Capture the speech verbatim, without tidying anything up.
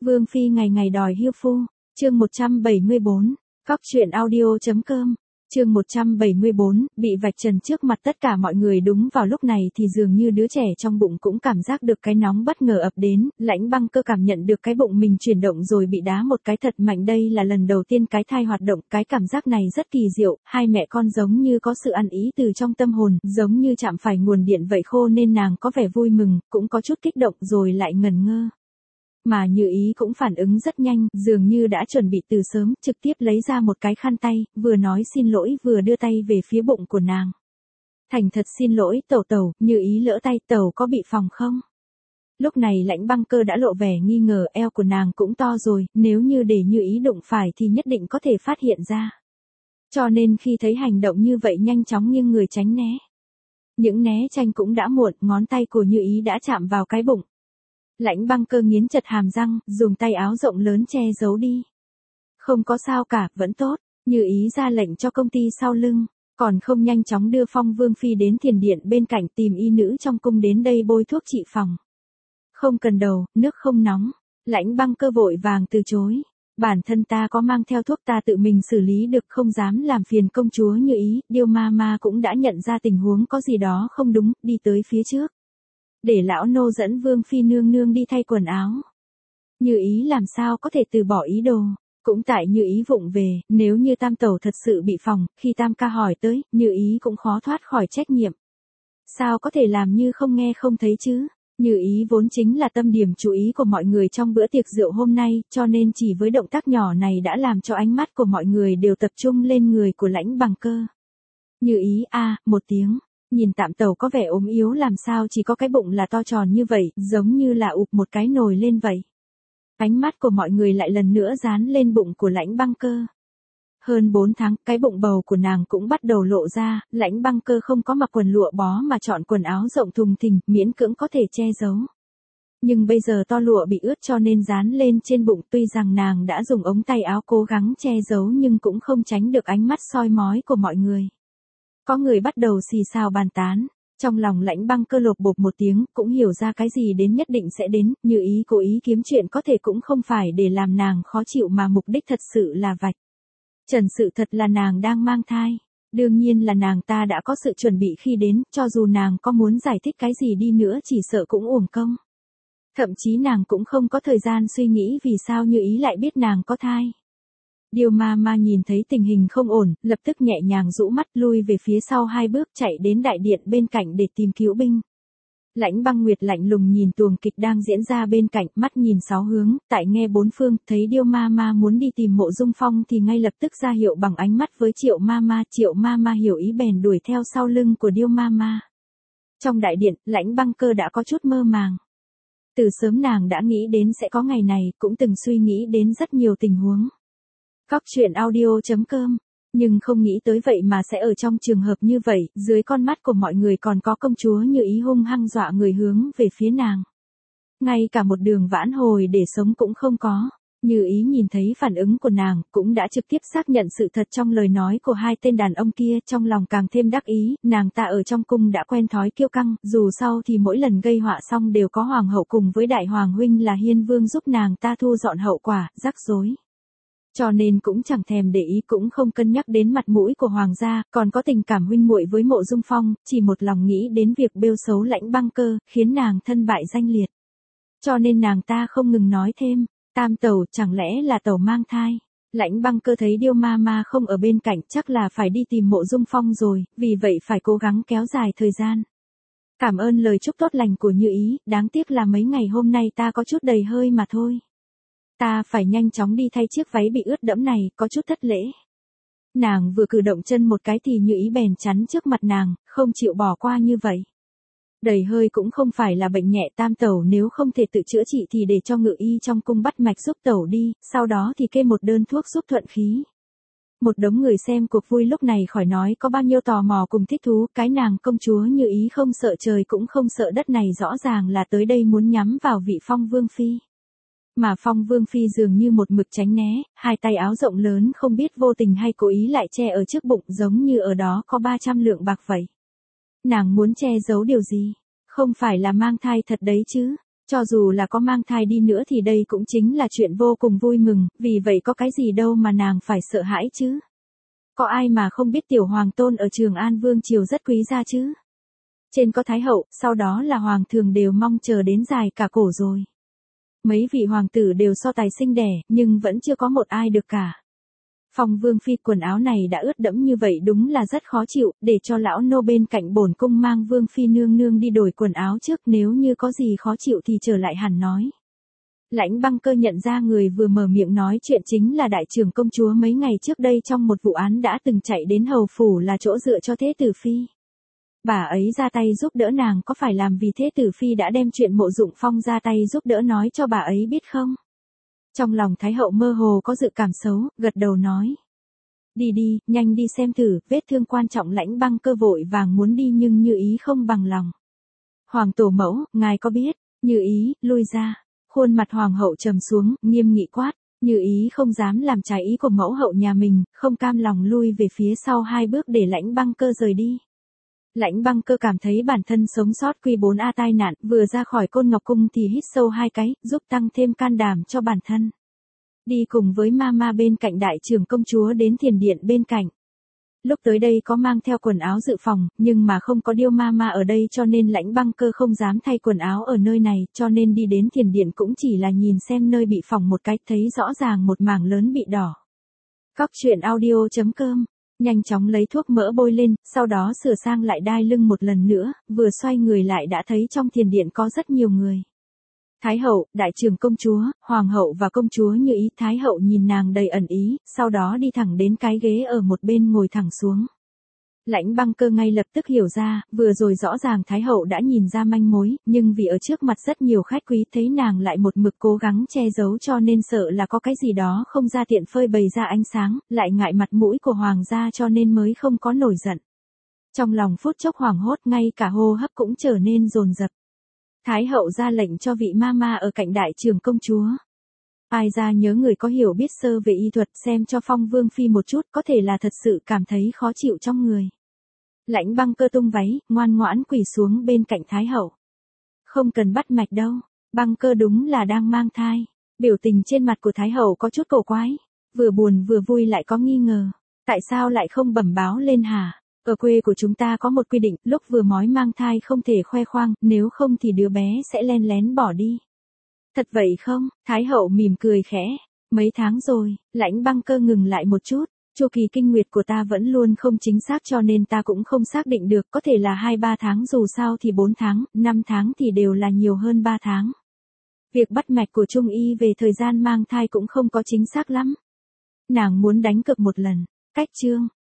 Vương phi ngày ngày đòi hiêu phu, chương một trăm bảy mươi bốn, Cóc truyện audio.com, chương một trăm bảy mươi bốn, bị vạch trần trước mặt tất cả mọi người. Đúng vào lúc này thì dường như đứa trẻ trong bụng cũng cảm giác được cái nóng bất ngờ ập đến, Lãnh Băng Cơ cảm nhận được cái bụng mình chuyển động rồi bị đá một cái thật mạnh. Đây là lần đầu tiên cái thai hoạt động, cái cảm giác này rất kỳ diệu, hai mẹ con giống như có sự ăn ý từ trong tâm hồn, giống như chạm phải nguồn điện vậy khô nên nàng có vẻ vui mừng, cũng có chút kích động rồi lại ngần ngơ. Mà Như Ý cũng phản ứng rất nhanh, dường như đã chuẩn bị từ sớm, trực tiếp lấy ra một cái khăn tay, vừa nói xin lỗi vừa đưa tay về phía bụng của nàng. Thành thật xin lỗi tẩu tẩu, Như Ý lỡ tay, tẩu có bị phòng không? Lúc này Lãnh Băng Cơ đã lộ vẻ nghi ngờ, eo của nàng cũng to rồi, nếu như để Như Ý đụng phải thì nhất định có thể phát hiện ra. Cho nên khi thấy hành động như vậy nhanh chóng nghiêng người tránh né. Những né tranh cũng đã muộn, ngón tay của Như Ý đã chạm vào cái bụng. Lãnh Băng Cơ nghiến chặt hàm răng, dùng tay áo rộng lớn che giấu đi. Không có sao cả, vẫn tốt. Như Ý ra lệnh cho công ty sau lưng, còn không nhanh chóng đưa Phong Vương phi đến thiền điện bên cạnh, tìm y nữ trong cung đến đây bôi thuốc trị phòng. Không cần đầu, nước không nóng. Lãnh Băng Cơ vội vàng từ chối. Bản thân ta có mang theo thuốc, ta tự mình xử lý được, không dám làm phiền công chúa Như Ý. Điêu ma ma cũng đã nhận ra tình huống có gì đó không đúng, đi tới phía trước. Để lão nô dẫn Vương phi nương nương đi thay quần áo. Như Ý làm sao có thể từ bỏ ý đồ, cũng tại Như Ý vụng về, nếu như tam tẩu thật sự bị phòng, khi tam ca hỏi tới, Như Ý cũng khó thoát khỏi trách nhiệm. Sao có thể làm như không nghe không thấy chứ? Như Ý vốn chính là tâm điểm chú ý của mọi người trong bữa tiệc rượu hôm nay, cho nên chỉ với động tác nhỏ này đã làm cho ánh mắt của mọi người đều tập trung lên người của Lãnh Băng Cơ. Như Ý a, à, một tiếng. Nhìn tạm tẩu có vẻ ốm yếu, làm sao chỉ có cái bụng là to tròn như vậy, giống như là ụp một cái nồi lên vậy. Ánh mắt của mọi người lại lần nữa dán lên bụng của Lãnh Băng Cơ. Hơn bốn tháng, cái bụng bầu của nàng cũng bắt đầu lộ ra, Lãnh Băng Cơ không có mặc quần lụa bó mà chọn quần áo rộng thùng thình, miễn cưỡng có thể che giấu. Nhưng bây giờ to lụa bị ướt cho nên dán lên trên bụng, tuy rằng nàng đã dùng ống tay áo cố gắng che giấu nhưng cũng không tránh được ánh mắt soi mói của mọi người. Có người bắt đầu xì xào bàn tán, trong lòng Lãnh Băng Cơ lột bột một tiếng, cũng hiểu ra cái gì đến nhất định sẽ đến, Như Ý cố ý kiếm chuyện có thể cũng không phải để làm nàng khó chịu mà mục đích thật sự là vạch trần sự thật là nàng đang mang thai. Đương nhiên là nàng ta đã có sự chuẩn bị khi đến, cho dù nàng có muốn giải thích cái gì đi nữa chỉ sợ cũng uổng công. Thậm chí nàng cũng không có thời gian suy nghĩ vì sao Như Ý lại biết nàng có thai. Điêu ma ma nhìn thấy tình hình không ổn, lập tức nhẹ nhàng rũ mắt lui về phía sau hai bước, chạy đến đại điện bên cạnh để tìm cứu binh. Lãnh Băng Nguyệt lạnh lùng nhìn tuồng kịch đang diễn ra bên cạnh, mắt nhìn sáu hướng, tại nghe bốn phương, thấy Điêu ma ma muốn đi tìm Mộ Dung Phong thì ngay lập tức ra hiệu bằng ánh mắt với Triệu ma ma. Triệu ma ma hiểu ý bèn đuổi theo sau lưng của Điêu ma ma. Trong đại điện, Lãnh Băng Cơ đã có chút mơ màng. Từ sớm nàng đã nghĩ đến sẽ có ngày này, cũng từng suy nghĩ đến rất nhiều tình huống. Cóc truyện audio.com, nhưng không nghĩ tới vậy mà sẽ ở trong trường hợp như vậy, dưới con mắt của mọi người còn có công chúa Như Ý hung hăng dọa người hướng về phía nàng. Ngay cả một đường vãn hồi để sống cũng không có. Như Ý nhìn thấy phản ứng của nàng, cũng đã trực tiếp xác nhận sự thật trong lời nói của hai tên đàn ông kia, trong lòng càng thêm đắc ý, nàng ta ở trong cung đã quen thói kiêu căng, dù sau thì mỗi lần gây họa xong đều có hoàng hậu cùng với đại hoàng huynh là Hiên Vương giúp nàng ta thu dọn hậu quả, rắc rối. Cho nên cũng chẳng thèm để ý, cũng không cân nhắc đến mặt mũi của hoàng gia, còn có tình cảm huynh muội với Mộ Dung Phong, chỉ một lòng nghĩ đến việc bêu xấu Lãnh Băng Cơ, khiến nàng thân bại danh liệt. Cho nên nàng ta không ngừng nói thêm, tam tẩu, chẳng lẽ là tẩu mang thai? Lãnh Băng Cơ thấy Điêu ma ma không ở bên cạnh, chắc là phải đi tìm Mộ Dung Phong rồi, vì vậy phải cố gắng kéo dài thời gian. Cảm ơn lời chúc tốt lành của Như Ý, đáng tiếc là mấy ngày hôm nay ta có chút đầy hơi mà thôi. Ta phải nhanh chóng đi thay chiếc váy bị ướt đẫm này, có chút thất lễ. Nàng vừa cử động chân một cái thì Như Ý bèn chắn trước mặt nàng, không chịu bỏ qua như vậy. Đầy hơi cũng không phải là bệnh nhẹ, tam tẩu nếu không thể tự chữa trị thì để cho ngự y trong cung bắt mạch giúp tẩu đi, sau đó thì kê một đơn thuốc giúp thuận khí. Một đống người xem cuộc vui lúc này khỏi nói có bao nhiêu tò mò cùng thích thú, cái nàng công chúa Như Ý không sợ trời cũng không sợ đất này rõ ràng là tới đây muốn nhắm vào vị Phong Vương phi. Mà Phong Vương phi dường như một mực tránh né, hai tay áo rộng lớn không biết vô tình hay cố ý lại che ở trước bụng, giống như ở đó có ba trăm lượng bạc vậy. Nàng muốn che giấu điều gì? Không phải là mang thai thật đấy chứ? Cho dù là có mang thai đi nữa thì đây cũng chính là chuyện vô cùng vui mừng, vì vậy có cái gì đâu mà nàng phải sợ hãi chứ. Có ai mà không biết tiểu hoàng tôn ở Trường An Vương Triều rất quý gia chứ. Trên có Thái hậu, sau đó là hoàng thường đều mong chờ đến dài cả cổ rồi. Mấy vị hoàng tử đều so tài sinh đẻ, nhưng vẫn chưa có một ai được cả. Phong Vương Phi quần áo này đã ướt đẫm như vậy đúng là rất khó chịu, để cho lão nô bên cạnh bổn cung mang Vương Phi nương nương đi đổi quần áo trước, nếu như có gì khó chịu thì trở lại hẳn nói. Lãnh Băng Cơ nhận ra người vừa mở miệng nói chuyện chính là đại trưởng công chúa mấy ngày trước đây trong một vụ án đã từng chạy đến hầu phủ là chỗ dựa cho Thế Tử Phi. Bà ấy ra tay giúp đỡ nàng có phải làm vì Thế Tử Phi đã đem chuyện Mộ Dụng Phong ra tay giúp đỡ nói cho bà ấy biết không? Trong lòng Thái hậu mơ hồ có dự cảm xấu, gật đầu nói. Đi đi, nhanh đi xem thử, vết thương quan trọng. Lãnh Băng Cơ vội vàng muốn đi nhưng Như Ý không bằng lòng. Hoàng tổ mẫu, ngài có biết, Như Ý, lui ra. Khuôn mặt hoàng hậu trầm xuống, nghiêm nghị quát. Như Ý không dám làm trái ý của mẫu hậu nhà mình, không cam lòng lui về phía sau hai bước để Lãnh Băng Cơ rời đi. Lãnh Băng Cơ cảm thấy bản thân sống sót quy bốn a tai nạn, vừa ra khỏi Côn Ngọc Cung thì hít sâu hai cái, giúp tăng thêm can đảm cho bản thân. Đi cùng với Mama bên cạnh đại trưởng công chúa đến thiền điện bên cạnh. Lúc tới đây có mang theo quần áo dự phòng, nhưng mà không có Điêu Mama ở đây cho nên Lãnh Băng Cơ không dám thay quần áo ở nơi này, cho nên đi đến thiền điện cũng chỉ là nhìn xem nơi bị phỏng một cái, thấy rõ ràng một mảng lớn bị đỏ. Cóc truyện audio chấm com nhanh chóng lấy thuốc mỡ bôi lên, sau đó sửa sang lại đai lưng một lần nữa, vừa xoay người lại đã thấy trong thiền điện có rất nhiều người. Thái hậu, đại trưởng công chúa, hoàng hậu và công chúa Như Ý. Thái hậu nhìn nàng đầy ẩn ý, sau đó đi thẳng đến cái ghế ở một bên ngồi thẳng xuống. Lãnh Băng Cơ ngay lập tức hiểu ra, vừa rồi rõ ràng Thái hậu đã nhìn ra manh mối, nhưng vì ở trước mặt rất nhiều khách quý thấy nàng lại một mực cố gắng che giấu cho nên sợ là có cái gì đó không ra tiện phơi bày ra ánh sáng, lại ngại mặt mũi của hoàng gia cho nên mới không có nổi giận. Trong lòng phút chốc hoảng hốt, ngay cả hô hấp cũng trở nên dồn dập. Thái hậu ra lệnh cho vị Mama ở cạnh đại trưởng công chúa. Ai ra nhớ người có hiểu biết sơ về y thuật xem cho Phong Vương Phi một chút, có thể là thật sự cảm thấy khó chịu trong người. Lãnh Băng Cơ tung váy, ngoan ngoãn quỳ xuống bên cạnh Thái hậu. Không cần bắt mạch đâu, Băng Cơ đúng là đang mang thai. Biểu tình trên mặt của Thái hậu có chút cổ quái, vừa buồn vừa vui lại có nghi ngờ. Tại sao lại không bẩm báo lên hả? Ở quê của chúng ta có một quy định, lúc vừa mói mang thai không thể khoe khoang, nếu không thì đứa bé sẽ len lén bỏ đi. Thật vậy không? Thái hậu mỉm cười khẽ. Mấy tháng rồi, Lãnh Băng Cơ ngừng lại một chút. Chu kỳ kinh nguyệt của ta vẫn luôn không chính xác cho nên ta cũng không xác định được, có thể là hai ba tháng, dù sao thì bốn tháng, năm tháng thì đều là nhiều hơn ba tháng. Việc bắt mạch của Trung y về thời gian mang thai cũng không có chính xác lắm. Nàng muốn đánh cược một lần. Cách chương